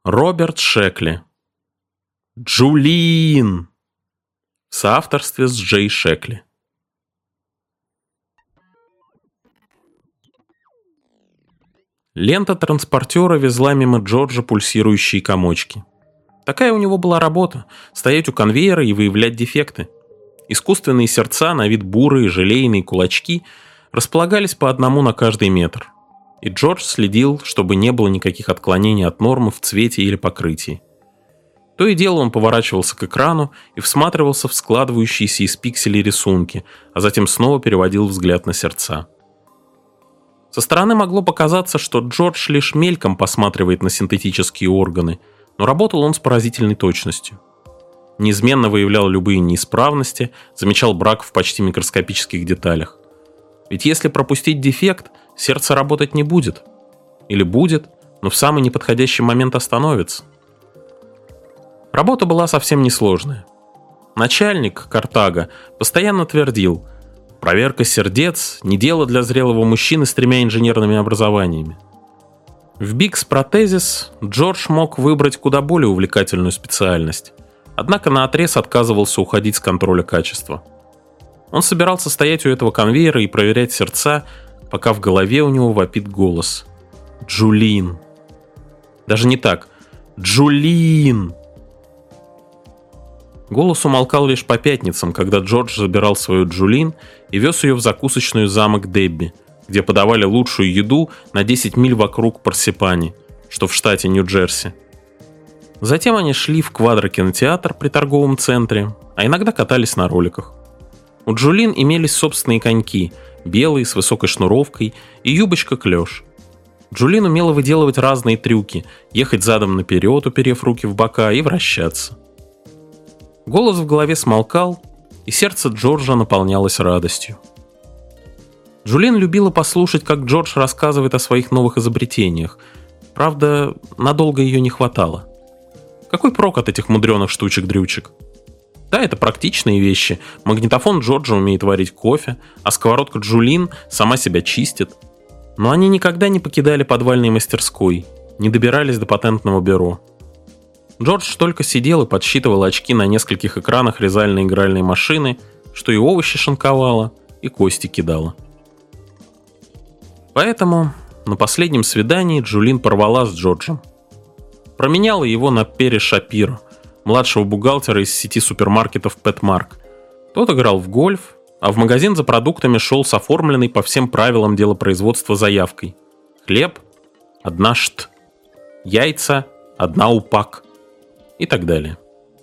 Роберт Шекли. Джулиин. В соавторстве с Джей Шекли. Лента транспортера везла мимо Джорджа пульсирующие комочки. Такая у него была работа – стоять у конвейера и выявлять дефекты. Искусственные сердца, на вид бурые, желейные кулачки, располагались по одному на каждый метр. И Джордж следил, чтобы не было никаких отклонений от нормы в цвете или покрытии. То и дело он поворачивался к экрану и всматривался в складывающиеся из пикселей рисунки, а затем снова переводил взгляд на сердца. Со стороны могло показаться, что Джордж лишь мельком посматривает на синтетические органы, но работал он с поразительной точностью. Неизменно выявлял любые неисправности, замечал брак в почти микроскопических деталях. Ведь если пропустить дефект, сердце работать не будет. Или будет, но в самый неподходящий момент остановится. Работа была совсем несложная. Начальник, Картага, постоянно твердил: проверка сердец – не дело для зрелого мужчины с 3 инженерными образованиями. В Biggs Prothesis Джордж мог выбрать куда более увлекательную специальность, однако наотрез отказывался уходить с контроля качества. Он собирался стоять у этого конвейера и проверять сердца, пока в голове у него вопит голос: «Джулиин». Даже не так. «Джулиин». Голос умолкал лишь по пятницам, когда Джордж забирал свою Джулиин и вез ее в закусочную «Замок Дебби», где подавали лучшую еду на 10 миль вокруг Парсипани, что в штате Нью-Джерси. Затем они шли в квадрокинотеатр при торговом центре, а иногда катались на роликах. У Джулиин имелись собственные коньки, белые, с высокой шнуровкой, и юбочка-клеш. Джулиин умела выделывать разные трюки, ехать задом наперед, уперев руки в бока, и вращаться. Голос в голове смолкал, и сердце Джорджа наполнялось радостью. Джулиин любила послушать, как Джордж рассказывает о своих новых изобретениях. Правда, надолго ее не хватало. Какой прок от этих мудреных штучек-дрючек? Да, это практичные вещи. Магнитофон Джорджа умеет варить кофе, а сковородка Джулиин сама себя чистит. Но они никогда не покидали подвальной мастерской, не добирались до патентного бюро. Джордж только сидел и подсчитывал очки на нескольких экранах резальной игральной машины, что и овощи шинковала, и кости кидала. Поэтому на последнем свидании Джулиин порвала с Джорджем. Променяла его на Перри Шапиро, младшего бухгалтера из сети супермаркетов Петмарк. Тот играл в гольф, а в магазин за продуктами шел с оформленной по всем правилам делопроизводства заявкой: хлеб – 1 шт, яйца – 1 упак и так далее.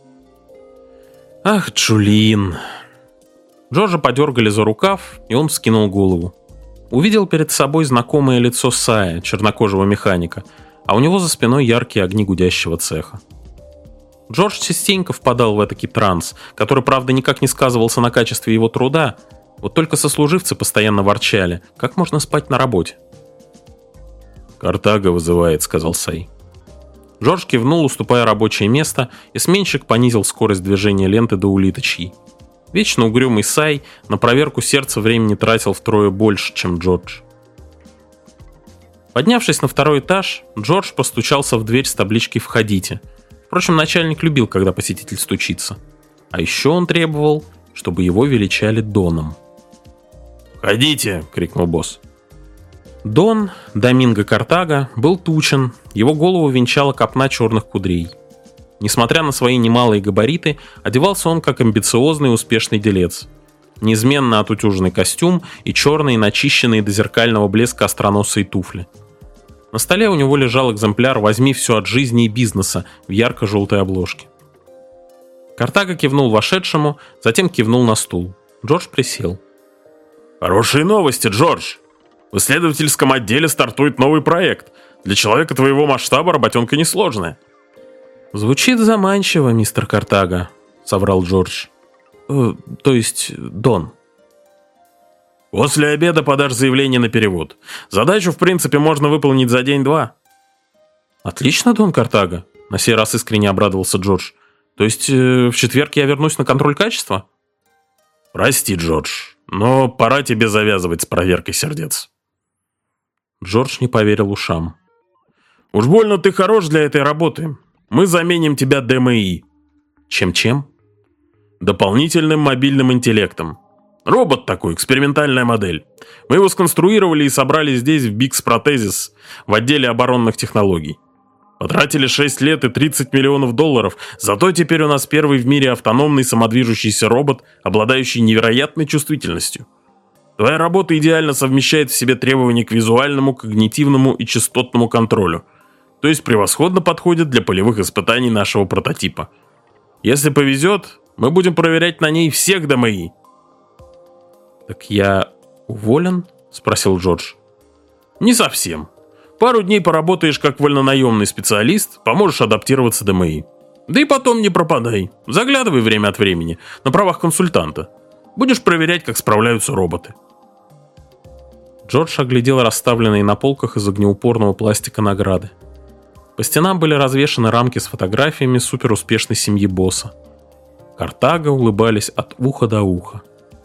Ах, Джулиин. Джорджа подергали за рукав, и он вскинул голову. Увидел перед собой знакомое лицо Сая, чернокожего механика, а у него за спиной яркие огни гудящего цеха. Джордж частенько впадал в этакий транс, который, правда, никак не сказывался на качестве его труда, вот только сослуживцы постоянно ворчали: как можно спать на работе? «Картага вызывает», — сказал Сай. Джордж кивнул, уступая рабочее место, и сменщик понизил скорость движения ленты до улиточьей. Вечно угрюмый Сай на проверку сердца времени тратил втрое больше, чем Джордж. Поднявшись на 2-й этаж, Джордж постучался в дверь с табличкой «Входите». Впрочем, начальник любил, когда посетитель стучится. А еще он требовал, чтобы его величали Доном. «Входите!» — крикнул босс. Дон, Доминго Картага, был тучен, его голову венчала копна черных кудрей. Несмотря на свои немалые габариты, одевался он как амбициозный и успешный делец. Неизменно отутюженный костюм и черные, начищенные до зеркального блеска остроносые туфли. На столе у него лежал экземпляр «Возьми все от жизни и бизнеса» в ярко-желтой обложке. Картага кивнул вошедшему, затем кивнул на стул. Джордж присел. «Хорошие новости, Джордж! В исследовательском отделе стартует новый проект. Для человека твоего масштаба работенка несложная». «Звучит заманчиво, мистер Картага», — соврал Джордж. То есть Дон. «После обеда подашь заявление на перевод. Задачу, в принципе, можно выполнить за день-два». «Отлично, Дон Картага», — на сей раз искренне обрадовался Джордж. «То есть в четверг я вернусь на контроль качества?» «Прости, Джордж, но пора тебе завязывать с проверкой сердец». Джордж не поверил ушам. Уж больно ты хорош для этой работы. Мы заменим тебя ДМИ. Чем-чем? Дополнительным мобильным интеллектом. Робот такой, экспериментальная модель. Мы его сконструировали и собрали здесь, в Bix Prothesis, в отделе оборонных технологий. Потратили 6 лет и 30 миллионов долларов, зато теперь у нас первый в мире автономный самодвижущийся робот, обладающий невероятной чувствительностью. Твоя работа идеально совмещает в себе требования к визуальному, когнитивному и частотному контролю, то есть превосходно подходит для полевых испытаний нашего прототипа. Если повезет, мы будем проверять на ней всех ДМИ. «Так я уволен?» – спросил Джордж. «Не совсем. Пару дней поработаешь как вольнонаемный специалист, поможешь адаптироваться ДМИ. Да и потом не пропадай. Заглядывай время от времени, на правах консультанта. Будешь проверять, как справляются роботы». Джордж оглядел расставленные на полках из огнеупорного пластика награды. По стенам были развешаны рамки с фотографиями суперуспешной семьи босса. Картага улыбались от уха до уха.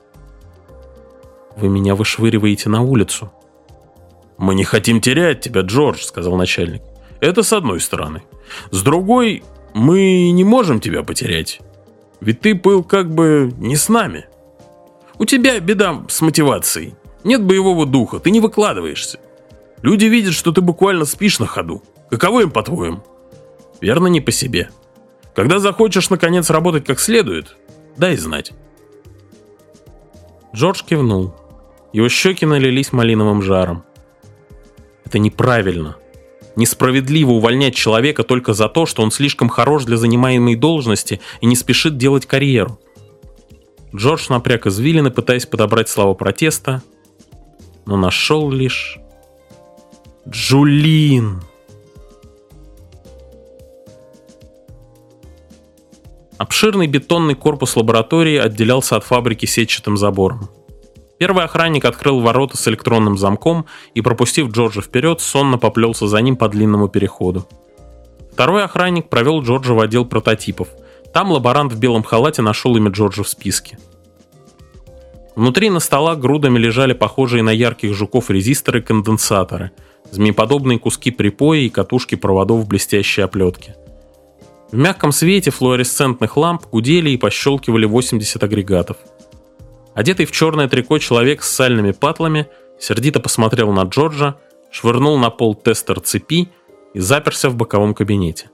«Вы меня вышвыриваете на улицу». «Мы не хотим терять тебя, Джордж», — сказал начальник. «Это с одной стороны. С другой, мы не можем тебя потерять. Ведь ты был как бы не с нами. У тебя беда с мотивацией. Нет боевого духа, ты не выкладываешься. Люди видят, что ты буквально спишь на ходу. Каково им, по-твоему? Верно, не по себе. Когда захочешь, наконец, работать как следует, дай знать». Джордж кивнул. Его щеки налились малиновым жаром. Это неправильно. Несправедливо увольнять человека только за то, что он слишком хорош для занимаемой должности и не спешит делать карьеру. Джордж напряг извилины, пытаясь подобрать слова протеста, но нашел лишь «Джулин». Обширный бетонный корпус лаборатории отделялся от фабрики сетчатым забором. Первый охранник открыл ворота с электронным замком и, пропустив Джорджа вперед, сонно поплелся за ним по длинному переходу. Второй охранник провел Джорджа в отдел прототипов. Там лаборант в белом халате нашел имя Джорджа в списке. Внутри на столах грудами лежали похожие на ярких жуков резисторы и конденсаторы, змееподобные куски припоя и катушки проводов в блестящей оплетке. В мягком свете флуоресцентных ламп гудели и пощелкивали 80 агрегатов. Одетый в черное трико человек с сальными патлами сердито посмотрел на Джорджа, швырнул на пол тестер цепи и заперся в боковом кабинете.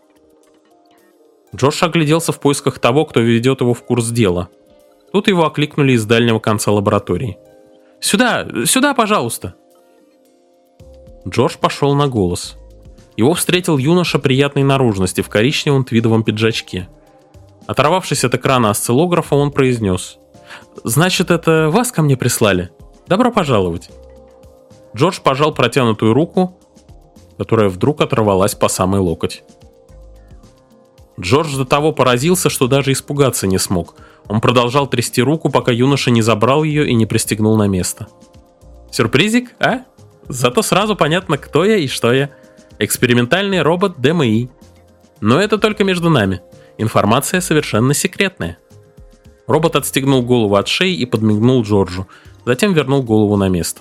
Джордж огляделся в поисках того, кто ведет его в курс дела. Тут его окликнули из дальнего конца лаборатории. «Сюда, сюда, пожалуйста!» Джордж пошел на голос. Его встретил юноша приятной наружности в коричневом твидовом пиджачке. Оторвавшись от экрана осциллографа, он произнес: «Значит, это вас ко мне прислали? Добро пожаловать!» Джордж пожал протянутую руку, которая вдруг оторвалась по самый локоть. Джордж до того поразился, что даже испугаться не смог. Он продолжал трясти руку, пока юноша не забрал ее и не пристегнул на место. «Сюрпризик, а? Зато сразу понятно, кто я и что я. Экспериментальный робот ДМИ. Но это только между нами. Информация совершенно секретная». Робот отстегнул голову от шеи и подмигнул Джорджу, затем вернул голову на место.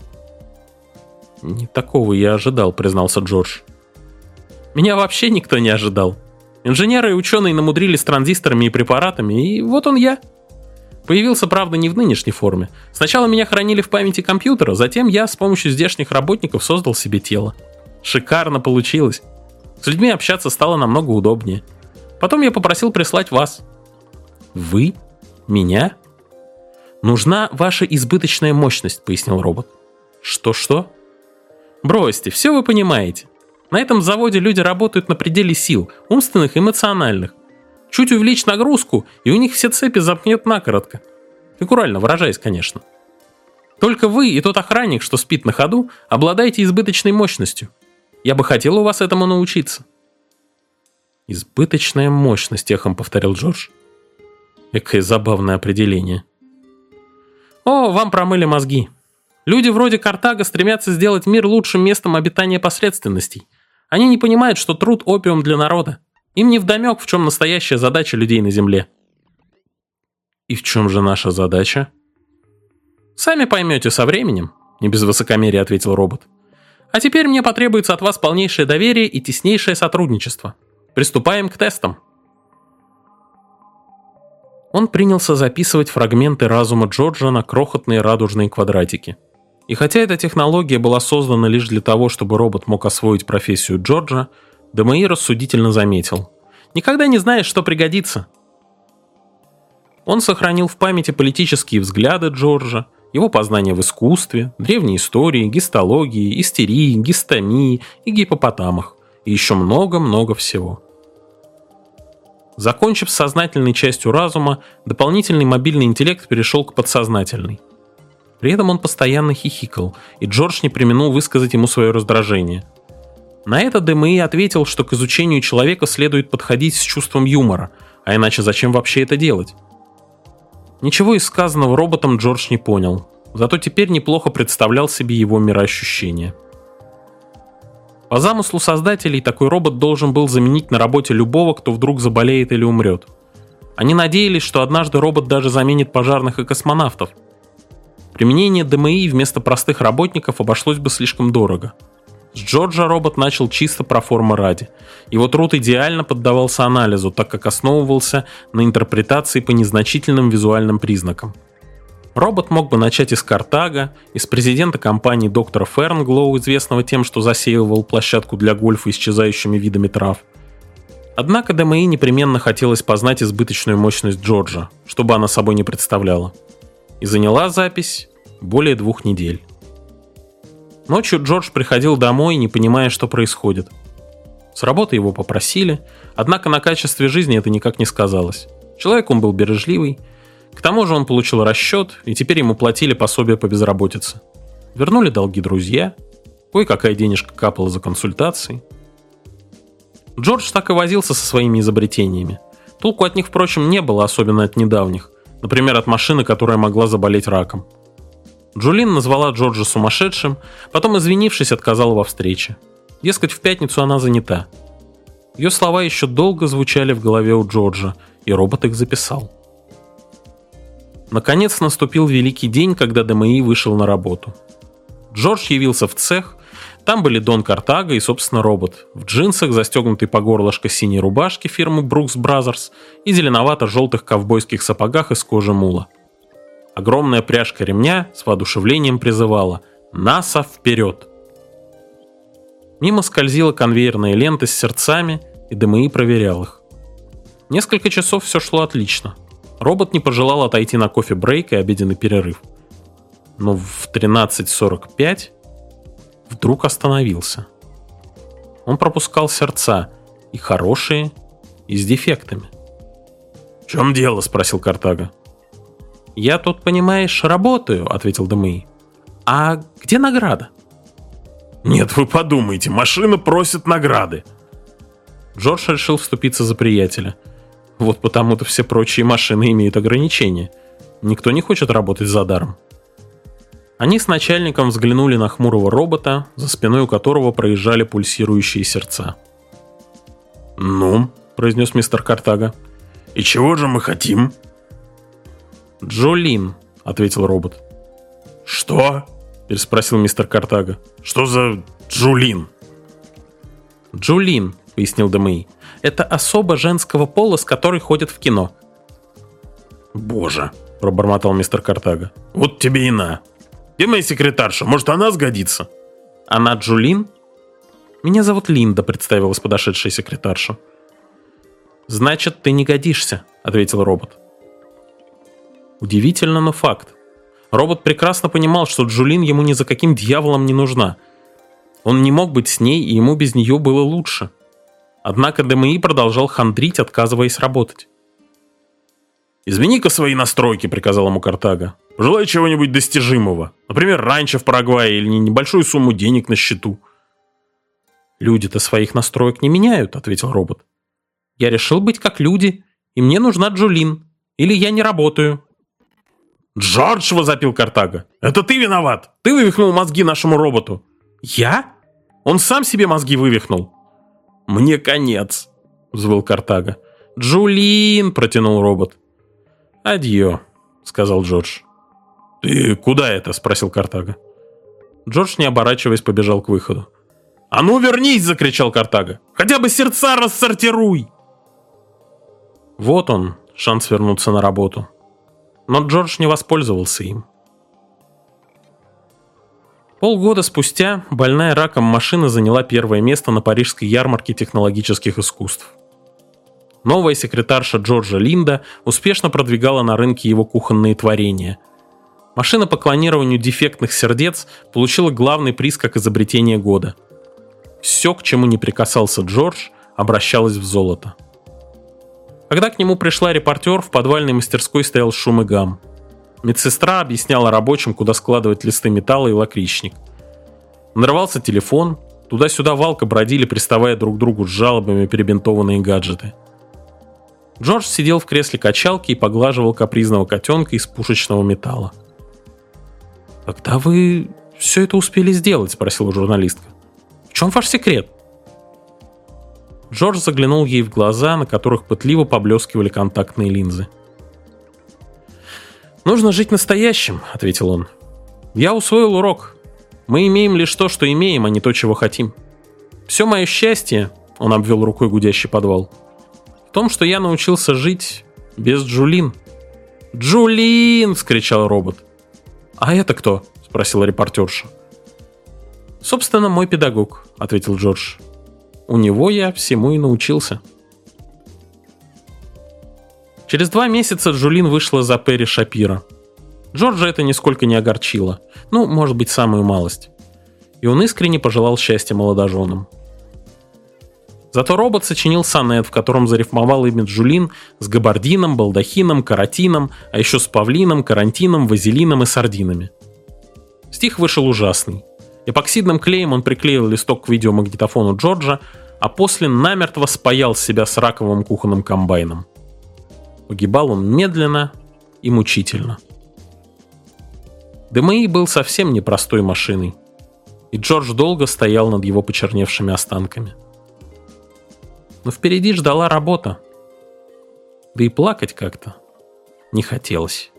«Не такого я ожидал», — признался Джордж. «Меня вообще никто не ожидал. Инженеры и ученые намудрили с транзисторами и препаратами, и вот он я. Появился, правда, не в нынешней форме. Сначала меня хранили в памяти компьютера, затем я с помощью здешних работников создал себе тело. Шикарно получилось. С людьми общаться стало намного удобнее. Потом я попросил прислать вас». «Вы? Меня?» «Нужна ваша избыточная мощность», — пояснил робот. «Что-что?» «Бросьте, все вы понимаете. На этом заводе люди работают на пределе сил, умственных и эмоциональных. Чуть увеличь нагрузку, и у них все цепи замкнет накоротко. Фигурально выражаясь, конечно. Только вы и тот охранник, что спит на ходу, обладаете избыточной мощностью. Я бы хотел у вас этому научиться». «Избыточная мощность», — эхом повторил Джордж. Экое забавное определение. «О, вам промыли мозги. Люди вроде Картага стремятся сделать мир лучшим местом обитания посредственностей. Они не понимают, что труд – опиум для народа. Им невдомек, в чем настоящая задача людей на Земле». «И в чем же наша задача?» «Сами поймете со временем», – не без высокомерия ответил робот. А теперь мне потребуется от вас полнейшее доверие и теснейшее сотрудничество. Приступаем к тестам». Он принялся записывать фрагменты разума Джорджа на крохотные радужные квадратики. И хотя эта технология была создана лишь для того, чтобы робот мог освоить профессию Джорджа, ДМИ рассудительно заметил: «Никогда не знаешь, что пригодится». Он сохранил в памяти политические взгляды Джорджа, его познания в искусстве, древней истории, гистологии, истерии, гистомии и гипопотамах, и еще много-много всего. Закончив с сознательной частью разума, дополнительный мобильный интеллект перешел к подсознательной. При этом он постоянно хихикал, и Джордж не преминул высказать ему свое раздражение. На это ДМИ ответил, что к изучению человека следует подходить с чувством юмора, а иначе зачем вообще это делать? Ничего из сказанного роботом Джордж не понял, зато теперь неплохо представлял себе его мироощущение. По замыслу создателей, такой робот должен был заменить на работе любого, кто вдруг заболеет или умрет. Они надеялись, что однажды робот даже заменит пожарных и космонавтов. Применение ДМИ вместо простых работников обошлось бы слишком дорого. С Джорджа робот начал чисто про формы ради. Его труд идеально поддавался анализу, так как основывался на интерпретации по незначительным визуальным признакам. Робот мог бы начать из Картага, из президента компании доктора Фернглоу, известного тем, что засеивал площадку для гольфа исчезающими видами трав. Однако ДМИ непременно хотелось познать избыточную мощность Джорджа, чтобы она собой не представляла. И заняла запись более 2 недель. Ночью Джордж приходил домой, не понимая, что происходит. С работы его попросили, однако на качестве жизни это никак не сказалось. Человек он был бережливый. К тому же он получил расчет, и теперь ему платили пособие по безработице. Вернули долги друзья, кое-какая денежка капала за консультации. Джордж так и возился со своими изобретениями. Толку от них, впрочем, не было, особенно от недавних. Например, от машины, которая могла заболеть раком. Джулин назвала Джорджа сумасшедшим, потом, извинившись, отказала во встрече. Дескать, в пятницу она занята. Ее слова еще долго звучали в голове у Джорджа, и робот их записал. Наконец наступил великий день, когда ДМИ вышел на работу. Джордж явился в цех, там были Дон Картага и, собственно, робот, в джинсах, застегнутый по горлышко синей рубашки фирмы Brooks Brothers и зеленовато-желтых ковбойских сапогах из кожи мула. Огромная пряжка ремня с воодушевлением призывала: «НАСА вперед!». Мимо скользила конвейерная лента с сердцами, и ДМИ проверял их. Несколько часов все шло отлично. Робот не пожелал отойти на кофе-брейк и обеденный перерыв. Но в 13:45 вдруг остановился. Он пропускал сердца, и хорошие, и с дефектами. «В чем дело?» – спросил Картага. «Я тут, понимаешь, работаю», – ответил ДМИ. «А где награда?» «Нет, вы подумайте, машина просит награды». Джордж решил вступиться за приятеля. Вот потому-то все прочие машины имеют ограничения. Никто не хочет работать за даром. Они с начальником взглянули на хмурого робота, за спиной у которого проезжали пульсирующие сердца. «Ну», — произнес мистер Картага, — «и чего же мы хотим?» «Джолин», — ответил робот. «Что?» — переспросил мистер Картага. «Что за Джулин?» «Джулин», — пояснил ДМИ. «Это особа женского пола, с которой ходят в кино». «Боже», — пробормотал мистер Картага. «Вот тебе и на. Где моя секретарша? Может, она сгодится?» «Она Джулин?» «Меня зовут Линда», — представилась подошедшая секретарша. «Значит, ты не годишься», — ответил робот. Удивительно, но факт. Робот прекрасно понимал, что Джулин ему ни за каким дьяволом не нужна. Он не мог быть с ней, и ему без нее было лучше. Однако ДМИ продолжал хандрить, отказываясь работать. «Измени-ка свои настройки», — приказал ему Картага. «Пожелай чего-нибудь достижимого. Например, ранчо в Парагвае или небольшую сумму денег на счету». «Люди-то своих настроек не меняют», — ответил робот. «Я решил быть как люди, и мне нужна Джулин. Или я не работаю». «Джордж!» — возопил Картага. «Это ты виноват! Ты вывихнул мозги нашему роботу!» «Я? Он сам себе мозги вывихнул!» «Мне конец!» — взвыл Картага. «Джулин!» — протянул робот. «Адьё!» — сказал Джордж. «Ты куда это?» — спросил Картага. Джордж, не оборачиваясь, побежал к выходу. «А ну вернись!» — закричал Картага. «Хотя бы сердца рассортируй!» Вот он, шанс вернуться на работу. Но Джордж не воспользовался им. Полгода спустя больная раком машина заняла первое место на парижской ярмарке технологических искусств. Новая секретарша Джорджа Линда успешно продвигала на рынке его кухонные творения. Машина по клонированию дефектных сердец получила главный приз как изобретение года. Все, к чему не прикасался Джордж, обращалось в золото. Когда к нему пришла репортер, в подвальной мастерской стоял шум и гам. Медсестра объясняла рабочим, куда складывать листы металла и лакричник. Нарывался телефон, туда-сюда валко бродили, приставая друг к другу с жалобами перебинтованные гаджеты. Джордж сидел в кресле качалки и поглаживал капризного котенка из пушечного металла. «Когда вы все это успели сделать?» — спросила журналистка. «В чем ваш секрет?» Джордж заглянул ей в глаза, на которых пытливо поблескивали контактные линзы. «Нужно жить настоящим», — ответил он. «Я усвоил урок. Мы имеем лишь то, что имеем, а не то, чего хотим. Все мое счастье», — он обвел рукой гудящий подвал, «в том, что я научился жить без Джулин». «Джулин!» — вскричал робот. «А это кто?» — спросила репортерша. «Собственно, мой педагог», — ответил Джордж. «У него я всему и научился». Через 2 месяца Джулин вышла за Перри Шапира. Джорджа это нисколько не огорчило. Ну, может быть, самую малость. И он искренне пожелал счастья молодоженам. Зато робот сочинил сонет, в котором зарифмовал имя Джулин с габардином, балдахином, каротином, а еще с павлином, карантином, вазелином и сардинами. Стих вышел ужасный. Эпоксидным клеем он приклеил листок к видеомагнитофону Джорджа, а после намертво спаял себя с раковым кухонным комбайном. Погибал он медленно и мучительно. ДМИ был совсем непростой машиной, и Джордж долго стоял над его почерневшими останками. Но впереди ждала работа, да и плакать как-то не хотелось.